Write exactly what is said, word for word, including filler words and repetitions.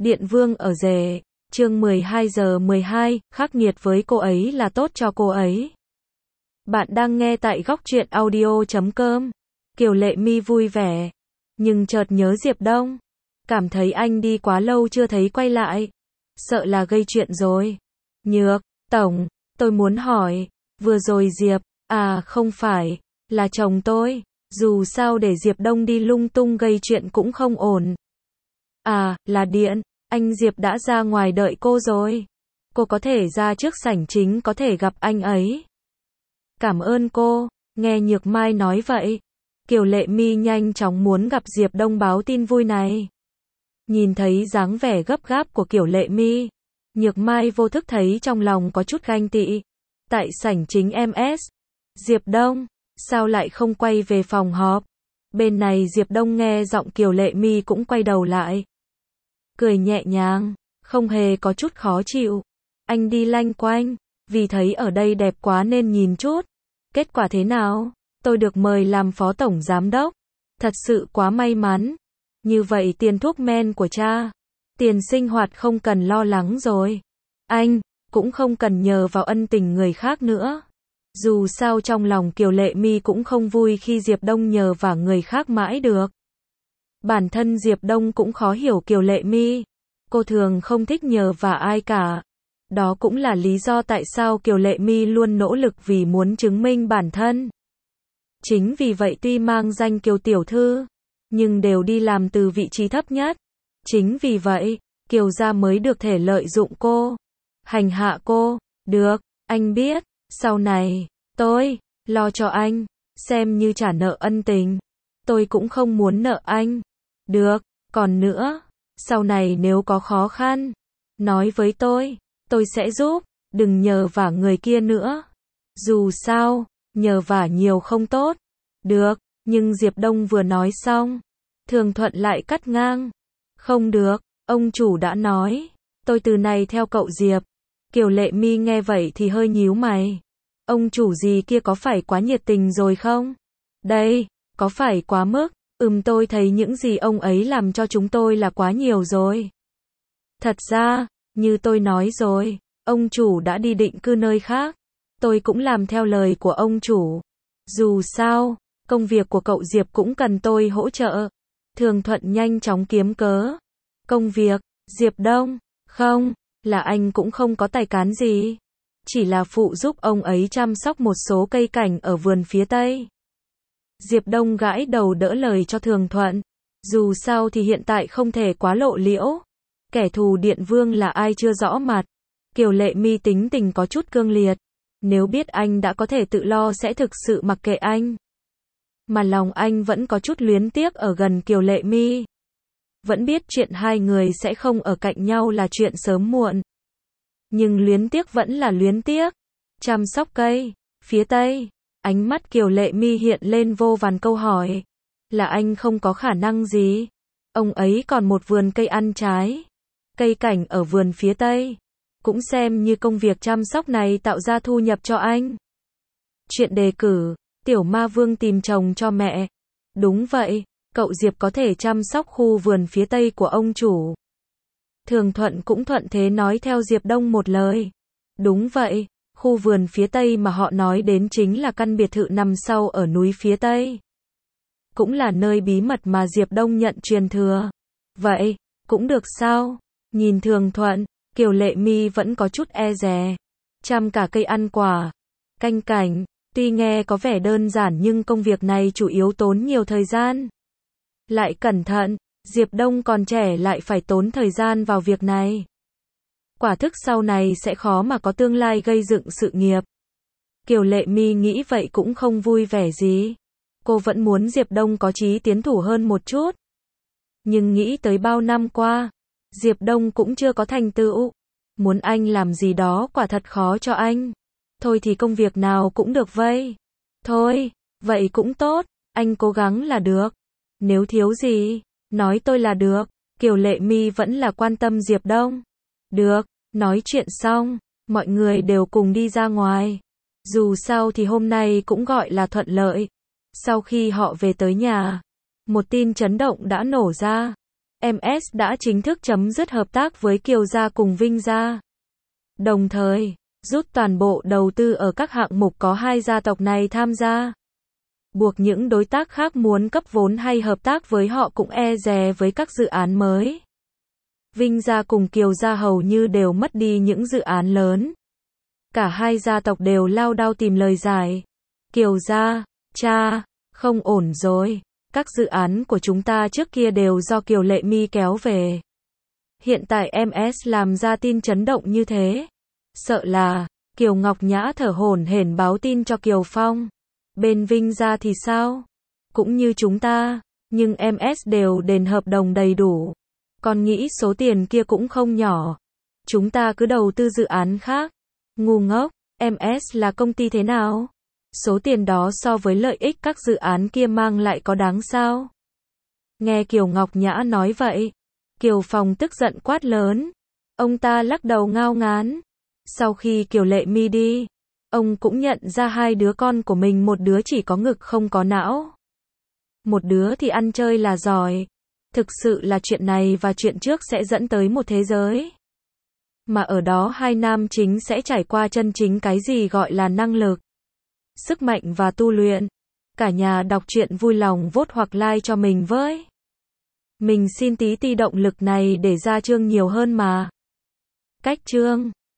Điện Vương ở rể, chương mười hai giờ mười hai, khắc nghiệt với cô ấy là tốt cho cô ấy. Bạn đang nghe tại góc truyện audio chấm com. Kiều Lệ Mi vui vẻ, nhưng chợt nhớ Diệp Đông. Cảm thấy anh đi quá lâu chưa thấy quay lại. Sợ là gây chuyện rồi. Nhược, tổng, tôi muốn hỏi, vừa rồi Diệp, à không phải, là chồng tôi. Dù sao để Diệp Đông đi lung tung gây chuyện cũng không ổn. À, là Điện, anh Diệp đã ra ngoài đợi cô rồi. Cô có thể ra trước sảnh chính có thể gặp anh ấy. Cảm ơn cô, nghe Nhược Mai nói vậy. Kiều Lệ Mi nhanh chóng muốn gặp Diệp Đông báo tin vui này. Nhìn thấy dáng vẻ gấp gáp của Kiều Lệ Mi, Nhược Mai vô thức thấy trong lòng có chút ganh tị. Tại sảnh chính em ét, Diệp Đông, sao lại không quay về phòng họp? Bên này Diệp Đông nghe giọng Kiều Lệ Mi cũng quay đầu lại. Cười nhẹ nhàng, không hề có chút khó chịu. Anh đi lanh quanh, vì thấy ở đây đẹp quá nên nhìn chút. Kết quả thế nào? Tôi được mời làm phó tổng giám đốc. Thật sự quá may mắn. Như vậy tiền thuốc men của cha, tiền sinh hoạt không cần lo lắng rồi. Anh, cũng không cần nhờ vào ân tình người khác nữa. Dù sao trong lòng Kiều Lệ Mi cũng không vui khi Diệp Đông nhờ vả người khác mãi được. Bản thân Diệp Đông cũng khó hiểu Kiều Lệ Mi. Cô thường không thích nhờ vả ai cả. Đó cũng là lý do tại sao Kiều Lệ Mi luôn nỗ lực vì muốn chứng minh bản thân. Chính vì vậy tuy mang danh Kiều tiểu thư, nhưng đều đi làm từ vị trí thấp nhất. Chính vì vậy, Kiều gia mới được thể lợi dụng cô, hành hạ cô. Được, anh biết, sau này, tôi, lo cho anh, xem như trả nợ ân tình. Tôi cũng không muốn nợ anh. Được, còn nữa, sau này nếu có khó khăn, nói với tôi, tôi sẽ giúp, đừng nhờ vả người kia nữa. Dù sao, nhờ vả nhiều không tốt. Được, nhưng Diệp Đông vừa nói xong, Thường Thuận lại cắt ngang. Không được, ông chủ đã nói, tôi từ này theo cậu Diệp. Kiều Lệ Mi nghe vậy thì hơi nhíu mày. Ông chủ gì kia có phải quá nhiệt tình rồi không? Đây, có phải quá mức? Ừm tôi thấy những gì ông ấy làm cho chúng tôi là quá nhiều rồi. Thật ra, như tôi nói rồi, ông chủ đã đi định cư nơi khác. Tôi cũng làm theo lời của ông chủ. Dù sao, công việc của cậu Diệp cũng cần tôi hỗ trợ. Thường Thuận nhanh chóng kiếm cớ. Công việc, Diệp Đông, không, là anh cũng không có tài cán gì. Chỉ là phụ giúp ông ấy chăm sóc một số cây cảnh ở vườn phía Tây. Diệp Đông gãi đầu đỡ lời cho Thường Thuận. Dù sao thì hiện tại không thể quá lộ liễu. Kẻ thù Điện Vương là ai chưa rõ mặt. Kiều Lệ Mi tính tình có chút cương liệt. Nếu biết anh đã có thể tự lo sẽ thực sự mặc kệ anh. Mà lòng anh vẫn có chút luyến tiếc ở gần Kiều Lệ Mi. Vẫn biết chuyện hai người sẽ không ở cạnh nhau là chuyện sớm muộn. Nhưng luyến tiếc vẫn là luyến tiếc. Chăm sóc cây, phía Tây. Ánh mắt Kiều Lệ Mi hiện lên vô vàn câu hỏi. Là anh không có khả năng gì? Ông ấy còn một vườn cây ăn trái. Cây cảnh ở vườn phía Tây. Cũng xem như công việc chăm sóc này tạo ra thu nhập cho anh. Chuyện đề cử, Tiểu Ma Vương tìm chồng cho mẹ. Đúng vậy, cậu Diệp có thể chăm sóc khu vườn phía Tây của ông chủ. Thường Thuận cũng thuận thế nói theo Diệp Đông một lời. Đúng vậy, khu vườn phía Tây mà họ nói đến chính là căn biệt thự nằm sau ở núi phía Tây. Cũng là nơi bí mật mà Diệp Đông nhận truyền thừa. Vậy, cũng được sao? Nhìn Thường Thuận, Kiều Lệ Mi vẫn có chút e dè. Chăm cả cây ăn quả, canh cảnh, tuy nghe có vẻ đơn giản nhưng công việc này chủ yếu tốn nhiều thời gian. Lại cẩn thận, Diệp Đông còn trẻ lại phải tốn thời gian vào việc này. Quả thức sau này sẽ khó mà có tương lai gây dựng sự nghiệp. Kiều Lệ Mi nghĩ vậy cũng không vui vẻ gì. Cô vẫn muốn Diệp Đông có chí tiến thủ hơn một chút. Nhưng nghĩ tới bao năm qua, Diệp Đông cũng chưa có thành tựu. Muốn anh làm gì đó quả thật khó cho anh. Thôi thì công việc nào cũng được vây. Thôi, vậy cũng tốt, anh cố gắng là được. Nếu thiếu gì, nói tôi là được. Kiều Lệ Mi vẫn là quan tâm Diệp Đông. Được, nói chuyện xong, mọi người đều cùng đi ra ngoài. Dù sao thì hôm nay cũng gọi là thuận lợi. Sau khi họ về tới nhà, một tin chấn động đã nổ ra. em ét đã chính thức chấm dứt hợp tác với Kiều Gia cùng Vinh Gia. Đồng thời, rút toàn bộ đầu tư ở các hạng mục có hai gia tộc này tham gia. Buộc những đối tác khác muốn cấp vốn hay hợp tác với họ cũng e dè với các dự án mới. Vinh Gia cùng Kiều Gia hầu như đều mất đi những dự án lớn. Cả hai gia tộc đều lao đao tìm lời giải. Kiều Gia, cha, không ổn rồi. Các dự án của chúng ta trước kia đều do Kiều Lệ My kéo về. Hiện tại em ét làm ra tin chấn động như thế. Sợ là, Kiều Ngọc Nhã thở hổn hển báo tin cho Kiều Phong. Bên Vinh Gia thì sao? Cũng như chúng ta, nhưng em ét đều đền hợp đồng đầy đủ. Con nghĩ số tiền kia cũng không nhỏ. Chúng ta cứ đầu tư dự án khác. Ngu ngốc, em ét là công ty thế nào? Số tiền đó so với lợi ích các dự án kia mang lại có đáng sao? Nghe Kiều Ngọc Nhã nói vậy, Kiều Phong tức giận quát lớn. Ông ta lắc đầu ngao ngán. Sau khi Kiều Lệ My đi, ông cũng nhận ra hai đứa con của mình, một đứa chỉ có ngực không có não. Một đứa thì ăn chơi là giỏi. Thực sự là chuyện này và chuyện trước sẽ dẫn tới một thế giới. Mà ở đó hai nam chính sẽ trải qua chân chính cái gì gọi là năng lực, sức mạnh và tu luyện. Cả nhà đọc truyện vui lòng vote hoặc like cho mình với. Mình xin tí ti động lực này để ra chương nhiều hơn mà. Cách chương